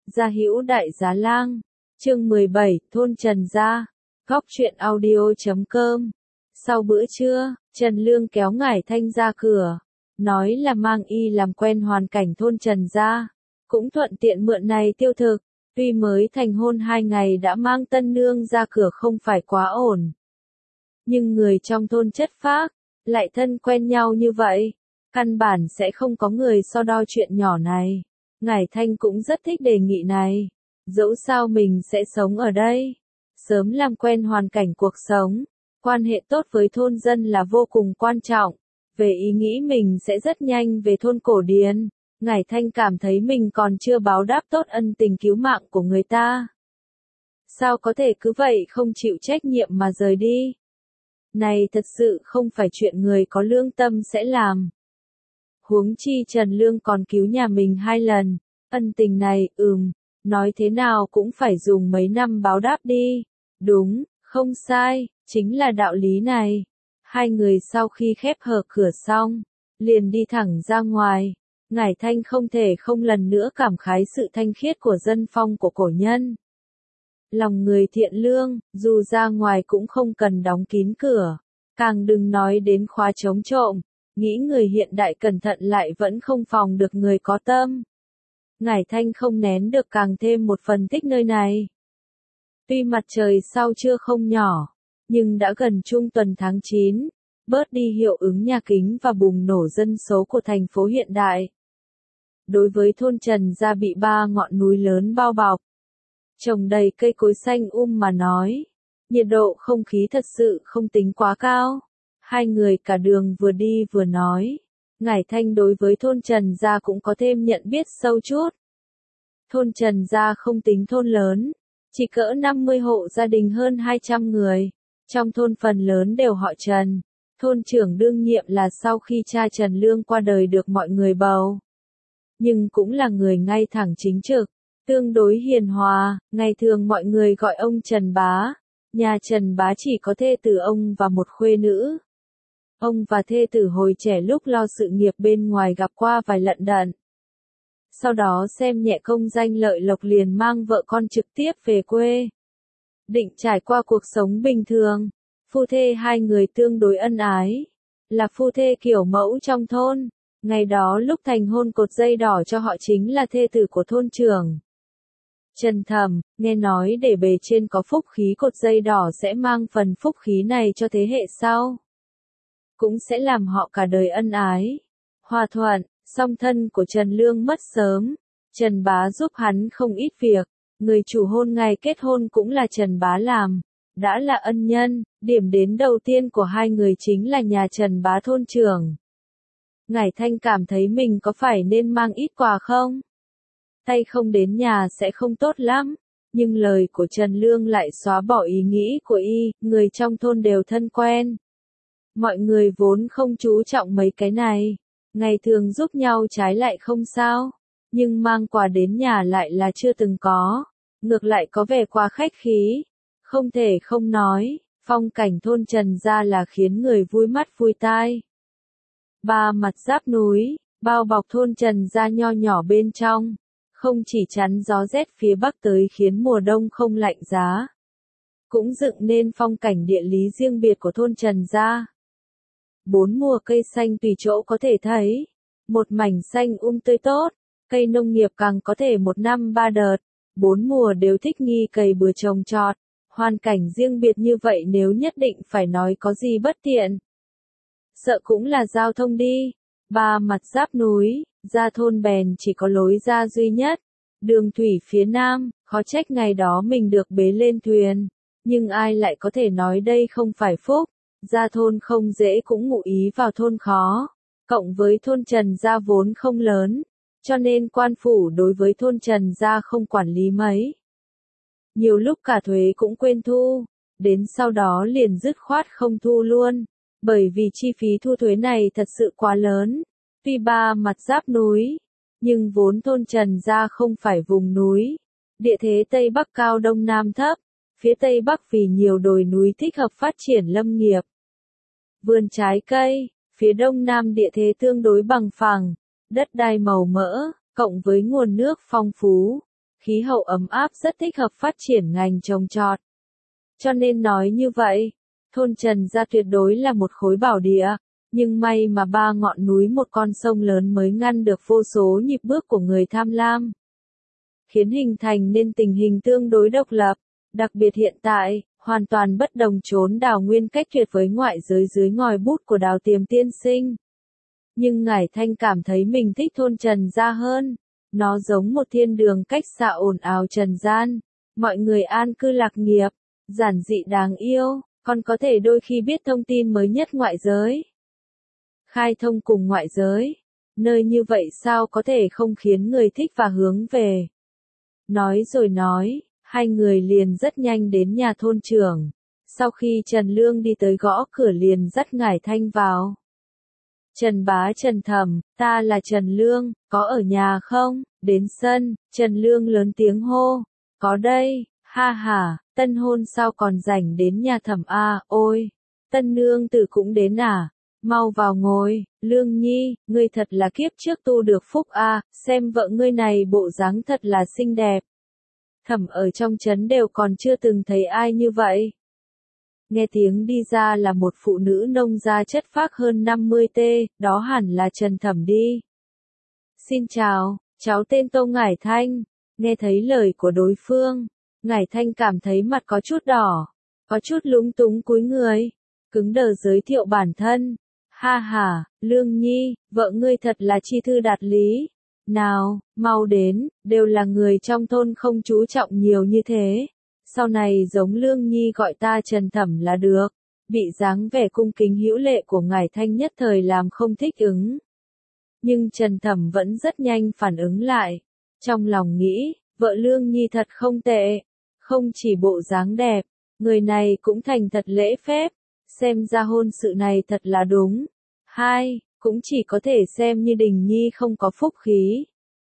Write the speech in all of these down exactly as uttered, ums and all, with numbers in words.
Gia Hữu Đại Giá Lang, chương mười bảy, thôn Trần Gia, góc truyện audio chấm com. Sau bữa trưa, Trần Lương kéo Ngải Thanh ra cửa, nói là mang y làm quen hoàn cảnh thôn Trần Gia, cũng thuận tiện mượn này tiêu thực, tuy mới thành hôn hai ngày đã mang tân nương ra cửa không phải quá ổn. Nhưng người trong thôn chất phác, lại thân quen nhau như vậy, căn bản sẽ không có người so đo chuyện nhỏ này. Ngải Thanh cũng rất thích đề nghị này, dẫu sao mình sẽ sống ở đây, sớm làm quen hoàn cảnh cuộc sống, quan hệ tốt với thôn dân là vô cùng quan trọng. Về ý nghĩ mình sẽ rất nhanh về thôn Cổ Điền, Ngải Thanh cảm thấy mình còn chưa báo đáp tốt ân tình cứu mạng của người ta. Sao có thể cứ vậy không chịu trách nhiệm mà rời đi? Này thật sự không phải chuyện người có lương tâm sẽ làm. Huống chi Trần Lương còn cứu nhà mình hai lần, ân tình này, ừm, nói thế nào cũng phải dùng mấy năm báo đáp đi. Đúng, không sai, chính là đạo lý này. Hai người sau khi khép hờ cửa xong, liền đi thẳng ra ngoài. Ngải Thanh không thể không lần nữa cảm khái sự thanh khiết của dân phong của cổ nhân. Lòng người thiện lương, dù ra ngoài cũng không cần đóng kín cửa, càng đừng nói đến khóa chống trộm. Nghĩ người hiện đại cẩn thận lại vẫn không phòng được người có tâm. Ngải Thanh không nén được càng thêm một phần thích nơi này. Tuy mặt trời sau trưa không nhỏ, nhưng đã gần trung tuần tháng chín, bớt đi hiệu ứng nhà kính và bùng nổ dân số của thành phố hiện đại. Đối với thôn Trần Gia bị ba ngọn núi lớn bao bọc, trồng đầy cây cối xanh um mà nói, nhiệt độ không khí thật sự không tính quá cao. Hai người cả đường vừa đi vừa nói, Ngải Thanh đối với thôn Trần Gia cũng có thêm nhận biết sâu chút. Thôn Trần Gia không tính thôn lớn, chỉ cỡ năm mươi hộ gia đình hơn hai trăm người, trong thôn phần lớn đều họ Trần. Thôn trưởng đương nhiệm là sau khi cha Trần Lương qua đời được mọi người bầu. Nhưng cũng là người ngay thẳng chính trực, tương đối hiền hòa, ngày thường mọi người gọi ông Trần Bá. Nhà Trần Bá chỉ có thê tử ông và một khuê nữ. Ông và thê tử hồi trẻ lúc lo sự nghiệp bên ngoài gặp qua vài lận đận. Sau đó xem nhẹ công danh lợi lộc liền mang vợ con trực tiếp về quê. Định trải qua cuộc sống bình thường, phu thê hai người tương đối ân ái, là phu thê kiểu mẫu trong thôn. Ngày đó lúc thành hôn cột dây đỏ cho họ chính là thê tử của thôn trưởng. Trần Thẩm, nghe nói để bề trên có phúc khí cột dây đỏ sẽ mang phần phúc khí này cho thế hệ sau. Cũng sẽ làm họ cả đời ân ái, hòa thuận. Song thân của Trần Lương mất sớm, Trần Bá giúp hắn không ít việc, người chủ hôn ngày kết hôn cũng là Trần Bá làm, đã là ân nhân. Điểm đến đầu tiên của hai người chính là nhà Trần Bá thôn trưởng. Ngải Thanh cảm thấy mình có phải nên mang ít quà không? Tay không đến nhà sẽ không tốt lắm, nhưng lời của Trần Lương lại xóa bỏ ý nghĩ của y, người trong thôn đều thân quen. Mọi người vốn không chú trọng mấy cái này, ngày thường giúp nhau trái lại không sao, nhưng mang quà đến nhà lại là chưa từng có, ngược lại có vẻ quá khách khí. Không thể không nói, phong cảnh thôn Trần Gia là khiến người vui mắt vui tai. Ba mặt giáp núi, bao bọc thôn Trần Gia nho nhỏ bên trong, không chỉ chắn gió rét phía bắc tới khiến mùa đông không lạnh giá, cũng dựng nên phong cảnh địa lý riêng biệt của thôn Trần Gia. Bốn mùa cây xanh tùy chỗ có thể thấy, một mảnh xanh um tươi tốt, cây nông nghiệp càng có thể một năm ba đợt, bốn mùa đều thích nghi cày bừa trồng trọt, hoàn cảnh riêng biệt như vậy nếu nhất định phải nói có gì bất tiện. Sợ cũng là giao thông đi, ba mặt giáp núi, ra thôn bèn chỉ có lối ra duy nhất, đường thủy phía nam, khó trách ngày đó mình được bế lên thuyền, nhưng ai lại có thể nói đây không phải phúc. Ra thôn không dễ cũng ngụ ý vào thôn khó, cộng với thôn Trần Gia vốn không lớn, cho nên quan phủ đối với thôn Trần Gia không quản lý mấy. Nhiều lúc cả thuế cũng quên thu, đến sau đó liền dứt khoát không thu luôn, bởi vì chi phí thu thuế này thật sự quá lớn. Tuy ba mặt giáp núi, nhưng vốn thôn Trần Gia không phải vùng núi, địa thế Tây Bắc cao Đông Nam thấp. Phía Tây Bắc vì nhiều đồi núi thích hợp phát triển lâm nghiệp, vườn trái cây, phía Đông Nam địa thế tương đối bằng phẳng, đất đai màu mỡ, cộng với nguồn nước phong phú, khí hậu ấm áp rất thích hợp phát triển ngành trồng trọt. Cho nên nói như vậy, thôn Trần Gia tuyệt đối là một khối bảo địa, nhưng may mà ba ngọn núi một con sông lớn mới ngăn được vô số nhịp bước của người tham lam, khiến hình thành nên tình hình tương đối độc lập, đặc biệt hiện tại, hoàn toàn bất đồng chốn đào nguyên cách tuyệt với ngoại giới dưới ngòi bút của Đào Tiềm tiên sinh. Nhưng Ngải Thanh cảm thấy mình thích thôn Trần Gia hơn, nó giống một thiên đường cách xa ồn ào trần gian, mọi người an cư lạc nghiệp, giản dị đáng yêu, còn có thể đôi khi biết thông tin mới nhất ngoại giới. Khai thông cùng ngoại giới, nơi như vậy sao có thể không khiến người thích và hướng về. Nói rồi nói, hai người liền rất nhanh đến nhà thôn trưởng. Sau khi Trần Lương đi tới gõ cửa liền dắt Ngải Thanh vào. Trần Bá Trần Thẩm, ta là Trần Lương, có ở nhà không? Đến sân, Trần Lương lớn tiếng hô. Có đây, ha ha, tân hôn sao còn rảnh đến nhà Thẩm a, ôi, tân nương tử cũng đến à? Mau vào ngồi, Lương Nhi, ngươi thật là kiếp trước tu được phúc a, xem vợ ngươi này bộ dáng thật là xinh đẹp. Thẩm ở trong trấn đều còn chưa từng thấy ai như vậy. Nghe tiếng đi ra là một phụ nữ nông gia chất phác hơn năm mươi tê, đó hẳn là Trần Thẩm đi. Xin chào, cháu tên Tô Ngải Thanh. Nghe thấy lời của đối phương, Ngải Thanh cảm thấy mặt có chút đỏ, có chút lúng túng cúi người, cứng đờ giới thiệu bản thân. Ha ha, Lương Nhi, vợ ngươi thật là chi thư đạt lý. Nào, mau đến, đều là người trong thôn không chú trọng nhiều như thế. Sau này giống Lương Nhi gọi ta Trần Thẩm là được. Bị dáng vẻ cung kính hữu lệ của Ngải Thanh nhất thời làm không thích ứng. Nhưng Trần Thẩm vẫn rất nhanh phản ứng lại. Trong lòng nghĩ, vợ Lương Nhi thật không tệ. Không chỉ bộ dáng đẹp, người này cũng thành thật lễ phép. Xem ra hôn sự này thật là đúng. Hai, cũng chỉ có thể xem như Đình Nhi không có phúc khí.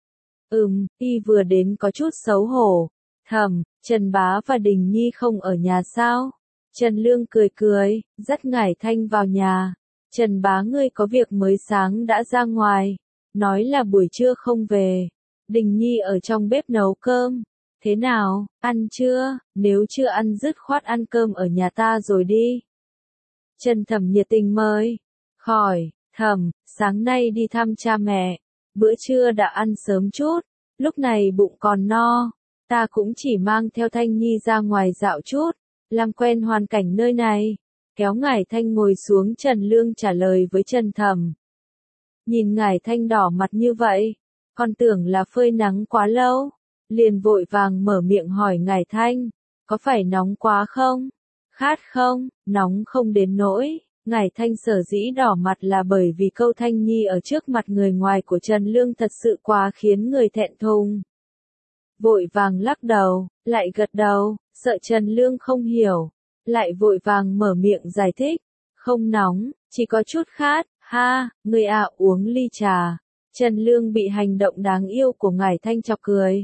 Ừm, y vừa đến có chút xấu hổ. Thẩm, Trần Bá và Đình Nhi không ở nhà sao? Trần Lương cười cười, dắt Ngải Thanh vào nhà. Trần Bá ngươi có việc mới sáng đã ra ngoài. Nói là buổi trưa không về. Đình Nhi ở trong bếp nấu cơm. Thế nào, ăn chưa? Nếu chưa ăn dứt khoát ăn cơm ở nhà ta rồi đi. Trần Thẩm nhiệt tình mời. Khỏi, Thẩm, sáng nay đi thăm cha mẹ. Bữa trưa đã ăn sớm chút. Lúc này bụng còn no. Ta cũng chỉ mang theo Thanh Nhi ra ngoài dạo chút. Làm quen hoàn cảnh nơi này. Kéo Ngải Thanh ngồi xuống, Trần Lương trả lời với Trần Thẩm. Nhìn Ngải Thanh đỏ mặt như vậy. Con tưởng là phơi nắng quá lâu. Liền vội vàng mở miệng hỏi Ngải Thanh. Có phải nóng quá không? Khát không? Nóng không đến nỗi. Ngải Thanh sở dĩ đỏ mặt là bởi vì câu Thanh Nhi ở trước mặt người ngoài của Trần Lương thật sự quá khiến người thẹn thùng. Vội vàng lắc đầu, lại gật đầu, sợ Trần Lương không hiểu. Lại vội vàng mở miệng giải thích. Không nóng, chỉ có chút khát, ha, người à uống ly trà. Trần Lương bị hành động đáng yêu của Ngải Thanh chọc cười.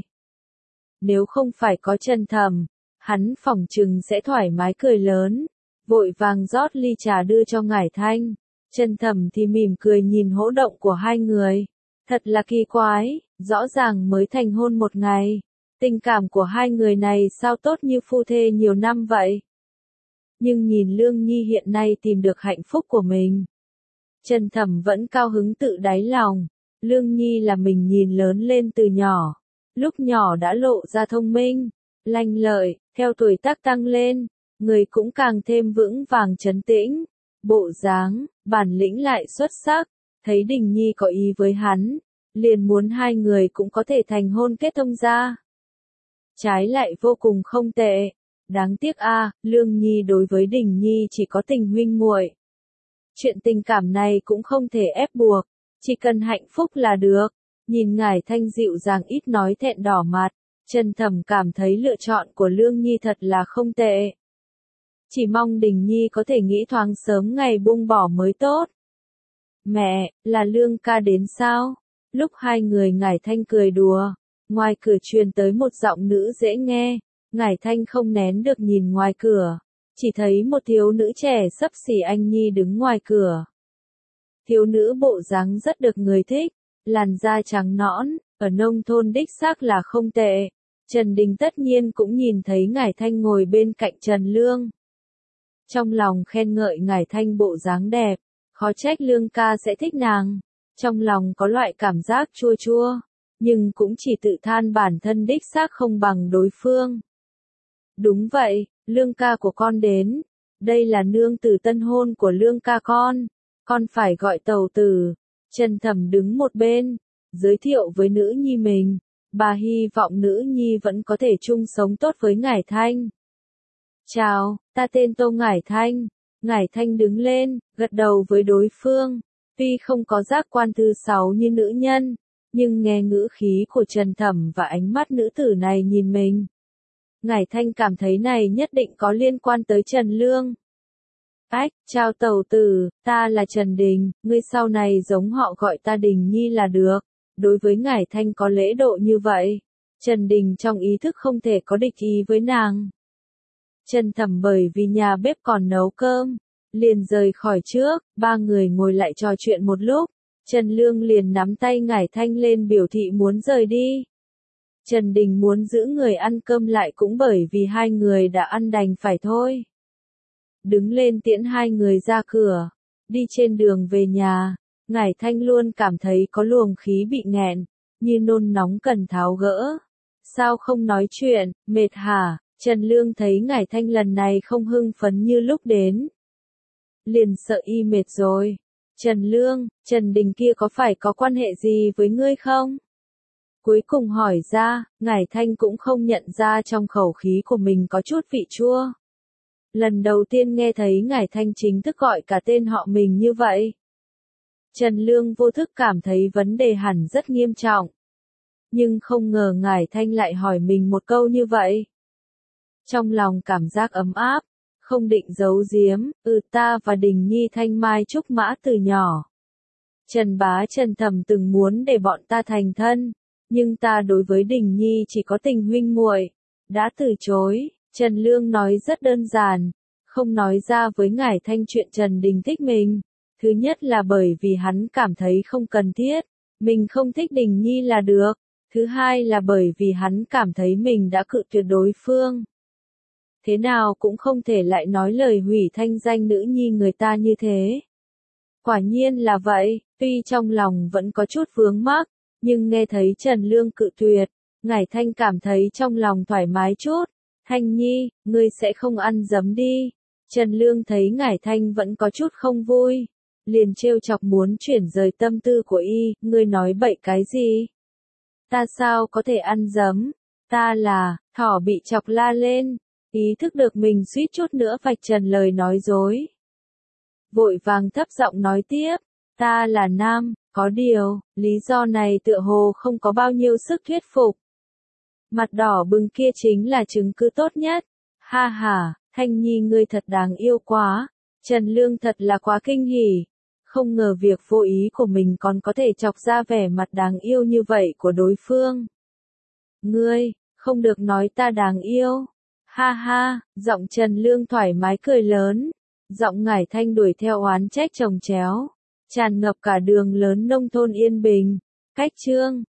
Nếu không phải có Trần Thẩm, hắn phỏng chừng sẽ thoải mái cười lớn. Vội vàng rót ly trà đưa cho Ngải Thanh. Trần Thẩm thì mỉm cười nhìn hỗ động của hai người. Thật là kỳ quái, rõ ràng mới thành hôn một ngày. Tình cảm của hai người này sao tốt như phu thê nhiều năm vậy? Nhưng nhìn Lương Nhi hiện nay tìm được hạnh phúc của mình. Trần Thẩm vẫn cao hứng tự đáy lòng. Lương Nhi là mình nhìn lớn lên từ nhỏ. Lúc nhỏ đã lộ ra thông minh, lanh lợi, theo tuổi tác tăng lên. Người cũng càng thêm vững vàng trấn tĩnh, bộ dáng, bản lĩnh lại xuất sắc, thấy Đình Nhi có ý với hắn, liền muốn hai người cũng có thể thành hôn kết thông ra. Trái lại vô cùng không tệ, đáng tiếc a, à, Lương Nhi đối với Đình Nhi chỉ có tình huynh muội. Chuyện tình cảm này cũng không thể ép buộc, chỉ cần hạnh phúc là được. Nhìn Ngải Thanh dịu dàng ít nói thẹn đỏ mặt, Trần Thẩm cảm thấy lựa chọn của Lương Nhi thật là không tệ. Chỉ mong Đình Nhi có thể nghĩ thoáng sớm ngày buông bỏ mới tốt. Mẹ, là Lương ca đến sao? Lúc hai người Ngải Thanh cười đùa, ngoài cửa truyền tới một giọng nữ dễ nghe. Ngải Thanh không nén được nhìn ngoài cửa, chỉ thấy một thiếu nữ trẻ xấp xỉ anh Nhi đứng ngoài cửa. Thiếu nữ bộ dáng rất được người thích, làn da trắng nõn, ở nông thôn đích xác là không tệ. Trần Đình tất nhiên cũng nhìn thấy Ngải Thanh ngồi bên cạnh Trần Lương. Trong lòng khen ngợi Ngải Thanh bộ dáng đẹp, khó trách Lương ca sẽ thích nàng. Trong lòng có loại cảm giác chua chua, nhưng cũng chỉ tự than bản thân đích xác không bằng đối phương. Đúng vậy, Lương ca của con đến. Đây là nương tử tân hôn của Lương ca con. Con phải gọi tàu tử. Trần Thẩm đứng một bên, giới thiệu với nữ nhi mình. Bà hy vọng nữ nhi vẫn có thể chung sống tốt với Ngải Thanh. Chào, ta tên Tô Ngải Thanh. Ngải Thanh đứng lên, gật đầu với đối phương. Tuy không có giác quan thứ sáu như nữ nhân, nhưng nghe ngữ khí của Trần Thẩm và ánh mắt nữ tử này nhìn mình. Ngải Thanh cảm thấy này nhất định có liên quan tới Trần Lương. Ách, chào tẩu tử, ta là Trần Đình, ngươi sau này giống họ gọi ta Đình Nhi là được. Đối với Ngải Thanh có lễ độ như vậy, Trần Đình trong ý thức không thể có địch ý với nàng. Trần Thẩm bởi vì nhà bếp còn nấu cơm, liền rời khỏi trước, ba người ngồi lại trò chuyện một lúc, Trần Lương liền nắm tay Ngải Thanh lên biểu thị muốn rời đi. Trần Đình muốn giữ người ăn cơm lại cũng bởi vì hai người đã ăn đành phải thôi. Đứng lên tiễn hai người ra cửa, đi trên đường về nhà, Ngải Thanh luôn cảm thấy có luồng khí bị nghẹn, như nôn nóng cần tháo gỡ. Sao không nói chuyện, mệt hả? Trần Lương thấy Ngải Thanh lần này không hưng phấn như lúc đến. Liền sợ y mệt rồi. Trần Lương, Trần Đình kia có phải có quan hệ gì với ngươi không? Cuối cùng hỏi ra, Ngải Thanh cũng không nhận ra trong khẩu khí của mình có chút vị chua. Lần đầu tiên nghe thấy Ngải Thanh chính thức gọi cả tên họ mình như vậy. Trần Lương vô thức cảm thấy vấn đề hẳn rất nghiêm trọng. Nhưng không ngờ Ngải Thanh lại hỏi mình một câu như vậy. Trong lòng cảm giác ấm áp, không định giấu giếm, ừ ta và Đình Nhi thanh mai trúc mã từ nhỏ. Trần Bá Trần Thẩm từng muốn để bọn ta thành thân, nhưng ta đối với Đình Nhi chỉ có tình huynh muội, đã từ chối. Trần Lương nói rất đơn giản, không nói ra với Ngải Thanh chuyện Trần Đình thích mình. Thứ nhất là bởi vì hắn cảm thấy không cần thiết, mình không thích Đình Nhi là được. Thứ hai là bởi vì hắn cảm thấy mình đã cự tuyệt đối phương. Thế nào cũng không thể lại nói lời hủy thanh danh nữ nhi người ta như thế. Quả nhiên là vậy, tuy trong lòng vẫn có chút vướng mắc, nhưng nghe thấy Trần Lương cự tuyệt, Ngải Thanh cảm thấy trong lòng thoải mái chút. Thanh Nhi, ngươi sẽ không ăn dấm đi. Trần Lương thấy Ngải Thanh vẫn có chút không vui, liền trêu chọc muốn chuyển rời tâm tư của y, ngươi nói bậy cái gì? Ta sao có thể ăn dấm? Ta là, thỏ bị chọc la lên, ý thức được mình suýt chút nữa vạch trần lời nói dối. Vội vàng thấp giọng nói tiếp, ta là nam, có điều, lý do này tựa hồ không có bao nhiêu sức thuyết phục. Mặt đỏ bừng kia chính là chứng cứ tốt nhất. Ha ha, Thanh Nhi ngươi thật đáng yêu quá. Trần Lương thật là quá kinh hỉ. Không ngờ việc vô ý của mình còn có thể chọc ra vẻ mặt đáng yêu như vậy của đối phương. Ngươi, không được nói ta đáng yêu. Ha ha, giọng Trần Lương thoải mái cười lớn. Giọng Ngải Thanh đuổi theo oán trách chồng chéo. Tràn ngập cả đường lớn nông thôn yên bình. Cách chương.